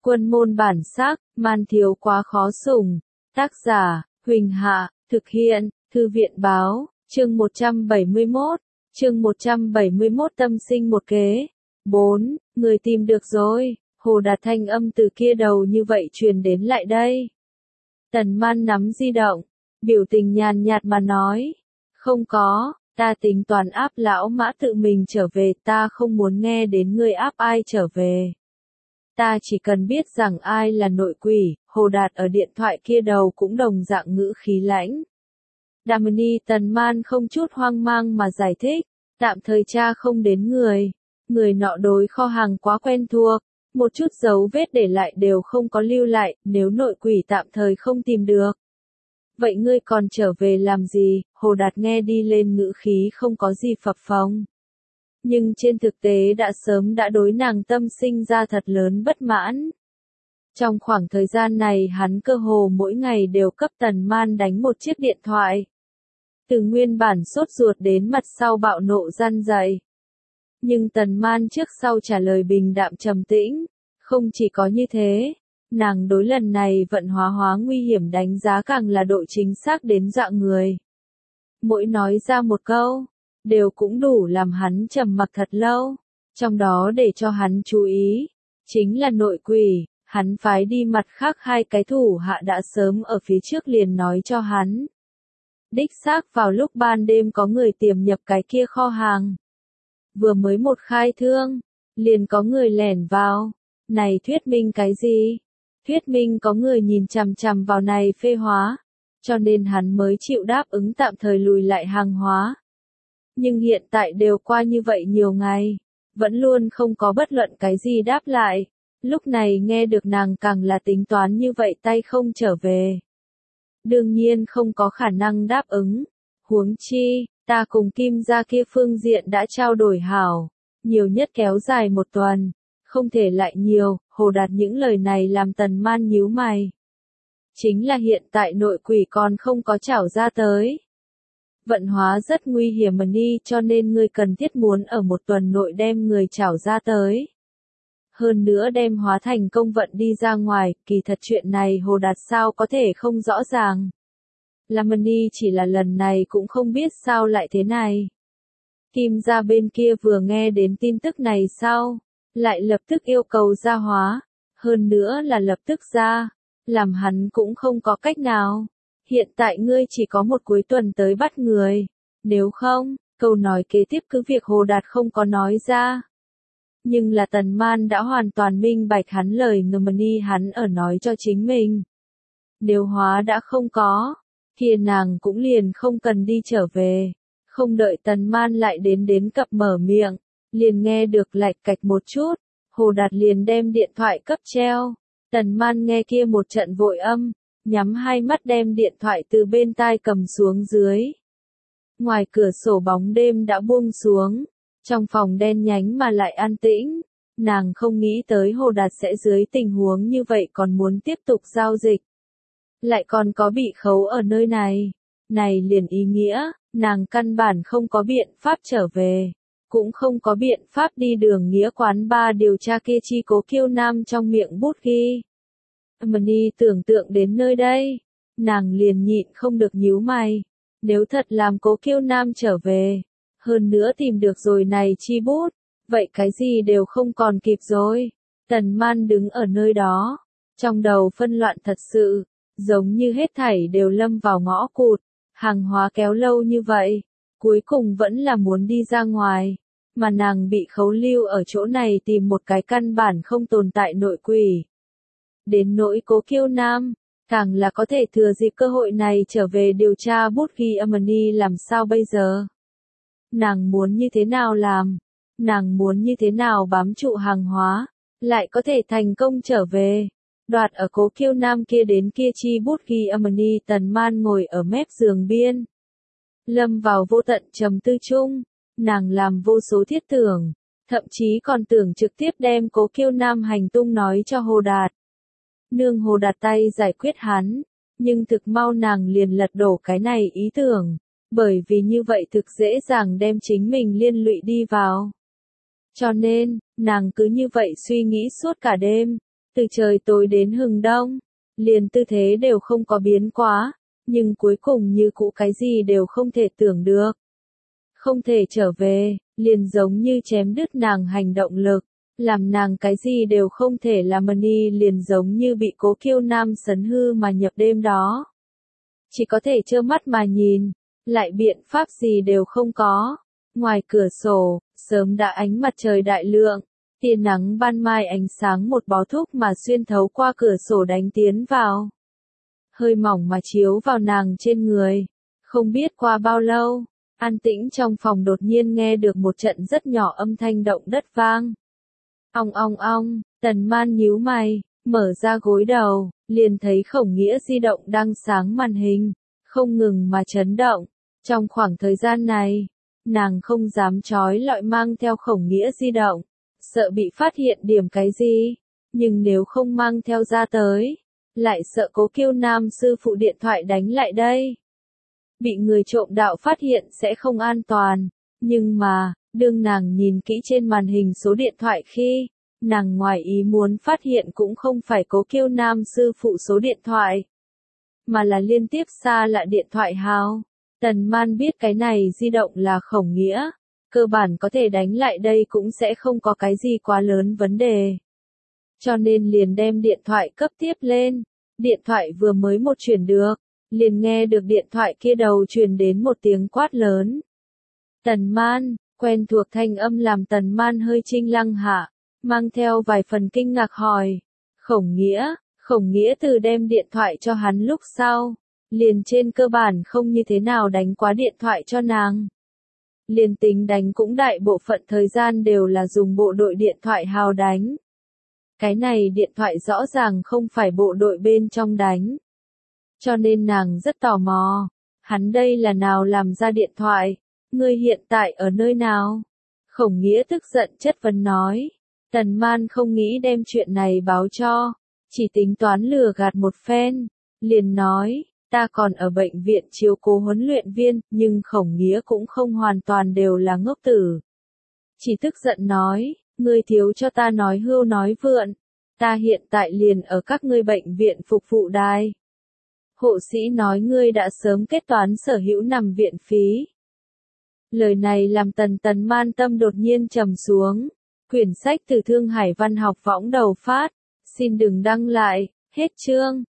Quân môn bản sắc, man thiếu quá khó sủng. Tác giả, Huỳnh Hạ, thực hiện, Thư viện báo, chương 171, chương 171 tâm sinh một kế. 4. Người tìm được rồi, Hồ Đạt thanh âm từ kia đầu như vậy truyền đến lại đây. Tần Man nắm di động, biểu tình nhàn nhạt mà nói. Không có, ta tính toán áp lão Mã tự mình trở về, ta không muốn nghe đến ngươi áp ai trở về. Ta chỉ cần biết rằng ai là nội quỷ. Hồ Đạt ở điện thoại kia đầu cũng đồng dạng ngữ khí lãnh. Damini Tần Man không chút hoang mang mà giải thích, tạm thời tra không đến người. Người nọ đối kho hàng quá quen thuộc, một chút dấu vết để lại đều không có lưu lại, nếu nội quỷ tạm thời không tìm được. Vậy ngươi còn trở về làm gì? Hồ Đạt nghe đi lên ngữ khí không có gì phập phồng. Nhưng trên thực tế đã sớm đối nàng tâm sinh ra thật lớn bất mãn. Trong khoảng thời gian này hắn cơ hồ mỗi ngày đều cấp Tần Man đánh một chiếc điện thoại. Từ nguyên bản sốt ruột đến mặt sau bạo nộ răn dày. Nhưng Tần Man trước sau trả lời bình đạm trầm tĩnh. Không chỉ có như thế, nàng đối lần này vận hóa nguy hiểm đánh giá càng là độ chính xác đến dọa người. Mỗi nói ra một câu, đều cũng đủ làm hắn trầm mặc thật lâu. Trong đó để cho hắn chú ý, chính là nội quỷ. Hắn phái đi mặt khác hai cái thủ hạ đã sớm ở phía trước liền nói cho hắn. Đích xác vào lúc ban đêm có người tiềm nhập cái kia kho hàng. Vừa mới một khai thương, liền có người lẻn vào. Này thuyết minh cái gì? Thuyết minh có người nhìn chằm chằm vào này phê hóa. Cho nên hắn mới chịu đáp ứng tạm thời lùi lại hàng hóa. Nhưng hiện tại đều qua như vậy nhiều ngày, vẫn luôn không có bất luận cái gì đáp lại. Lúc này nghe được nàng càng là tính toán như vậy tay không trở về. Đương nhiên không có khả năng đáp ứng. Huống chi, ta cùng Kim gia kia phương diện đã trao đổi hảo. Nhiều nhất kéo dài một tuần. Không thể lại nhiều. Hồ Đạt những lời này làm Tần Man nhíu mày. Chính là hiện tại nội quỷ còn không có trảo ra tới. Vận hóa rất nguy hiểm mà đi, cho nên ngươi cần thiết muốn ở một tuần nội đem người trảo ra tới. Hơn nữa đem hóa thành công vận đi ra ngoài, kỳ thật chuyện này Hồ Đạt sao có thể không rõ ràng. Lamani chỉ là lần này cũng không biết sao lại thế này. Kim gia bên kia vừa nghe đến tin tức này sau, lại lập tức yêu cầu ra hóa, hơn nữa là lập tức ra, làm hắn cũng không có cách nào. Hiện tại ngươi chỉ có một cuối tuần tới bắt người, nếu không, câu nói kế tiếp cứ việc Hồ Đạt không có nói ra. Nhưng là Tần Man đã hoàn toàn minh bạch hắn lời Ngâm hắn ở nói cho chính mình. Nếu hóa đã không có, kia nàng cũng liền không cần đi trở về. Không đợi Tần Man lại đến cập mở miệng, liền nghe được lạch cạch một chút, Hồ Đạt liền đem điện thoại cấp treo. Tần Man nghe kia một trận vội âm, nhắm hai mắt đem điện thoại từ bên tai cầm xuống dưới. Ngoài cửa sổ bóng đêm đã buông xuống. Trong phòng đen nhánh mà lại an tĩnh, nàng không nghĩ tới Hồ Đạt sẽ dưới tình huống như vậy còn muốn tiếp tục giao dịch. Lại còn có bị khấu ở nơi này. Này liền ý nghĩa, nàng căn bản không có biện pháp trở về. Cũng không có biện pháp đi đường nghĩa quán ba điều tra kia chi Cố Kiêu Nam trong miệng bút ghi. Mani tưởng tượng đến nơi đây, nàng liền nhịn không được nhíu mày. Nếu thật làm Cố Kiêu Nam trở về, hơn nữa tìm được rồi này chi bút, vậy cái gì đều không còn kịp rồi. Tần Man đứng ở nơi đó, trong đầu phân loạn thật sự, giống như hết thảy đều lâm vào ngõ cụt, hàng hóa kéo lâu như vậy, cuối cùng vẫn là muốn đi ra ngoài, mà nàng bị khấu lưu ở chỗ này tìm một cái căn bản không tồn tại nội quỷ. Đến nỗi Cố Kiêu Nam, càng là có thể thừa dịp cơ hội này trở về điều tra bút ghi Amani làm sao bây giờ. Nàng muốn như thế nào làm? Nàng muốn như thế nào bám trụ hàng hóa, lại có thể thành công trở về? Đoạt ở Cố Kiêu Nam kia đến kia chi bút ghi Amani. Tần Man ngồi ở mép giường biên. Lâm vào vô tận trầm tư chung, nàng làm vô số thiết tưởng, thậm chí còn tưởng trực tiếp đem Cố Kiêu Nam hành tung nói cho Hồ Đạt. Nương Hồ Đạt tay giải quyết hắn, nhưng thực mau nàng liền lật đổ cái này ý tưởng. Bởi vì như vậy thực dễ dàng đem chính mình liên lụy đi vào. Cho nên, nàng cứ như vậy suy nghĩ suốt cả đêm. Từ trời tối đến hừng đông, liền tư thế đều không có biến quá, nhưng cuối cùng như cũ cái gì đều không thể tưởng được. Không thể trở về, liền giống như chém đứt nàng hành động lực, làm nàng cái gì đều không thể làm, Mani liền giống như bị Cố Kiêu Nam sấn hư mà nhập đêm đó. Chỉ có thể trơ mắt mà nhìn, lại biện pháp gì đều không có. Ngoài cửa sổ, sớm đã ánh mặt trời đại lượng, tia nắng ban mai ánh sáng một bó thúc mà xuyên thấu qua cửa sổ đánh tiến vào. Hơi mỏng mà chiếu vào nàng trên người. Không biết qua bao lâu, an tĩnh trong phòng đột nhiên nghe được một trận rất nhỏ âm thanh động đất vang. Ong ong ong, Tần Man nhíu mày, mở ra gối đầu, liền thấy Khổng Nghĩa di động đang sáng màn hình, không ngừng mà chấn động. Trong khoảng thời gian này, nàng không dám trói lọi mang theo Khổng Nghĩa di động, sợ bị phát hiện điểm cái gì, nhưng nếu không mang theo ra tới, lại sợ Cố Kiêu Nam sư phụ điện thoại đánh lại đây. Bị người trộm đạo phát hiện sẽ không an toàn, nhưng mà, đương nàng nhìn kỹ trên màn hình số điện thoại khi, nàng ngoài ý muốn phát hiện cũng không phải Cố Kiêu Nam sư phụ số điện thoại, mà là liên tiếp xa lạ điện thoại hào. Tần Man biết cái này di động là Khổng Nghĩa, cơ bản có thể đánh lại đây cũng sẽ không có cái gì quá lớn vấn đề. Cho nên liền đem điện thoại cấp tiếp lên, điện thoại vừa mới một chuyển được, liền nghe được điện thoại kia đầu truyền đến một tiếng quát lớn. Tần Man, quen thuộc thanh âm làm Tần Man hơi chinh lăng hạ, mang theo vài phần kinh ngạc hỏi. Khổng Nghĩa từ đem điện thoại cho hắn lúc sau, liền trên cơ bản không như thế nào đánh quá điện thoại cho nàng. Liền tính đánh cũng đại bộ phận thời gian đều là dùng bộ đội điện thoại hào đánh. Cái này điện thoại rõ ràng không phải bộ đội bên trong đánh. Cho nên nàng rất tò mò, hắn đây là nào làm ra điện thoại, ngươi hiện tại ở nơi nào? Khổng Nghĩa tức giận chất vấn nói. Tần Man không nghĩ đem chuyện này báo cho, chỉ tính toán lừa gạt một phen, liền nói, ta còn ở bệnh viện chiếu cố huấn luyện viên, nhưng Khổng Nghĩa cũng không hoàn toàn đều là ngốc tử. Chỉ tức giận nói, ngươi thiếu cho ta nói hưu nói vượn, ta hiện tại liền ở các ngươi bệnh viện phục vụ đài. Hộ sĩ nói ngươi đã sớm kết toán sở hữu nằm viện phí. Lời này làm Tần Man tâm đột nhiên trầm xuống. Quyển sách từ Thương Hải Văn học võng đầu phát. Xin đừng đăng lại, hết chương.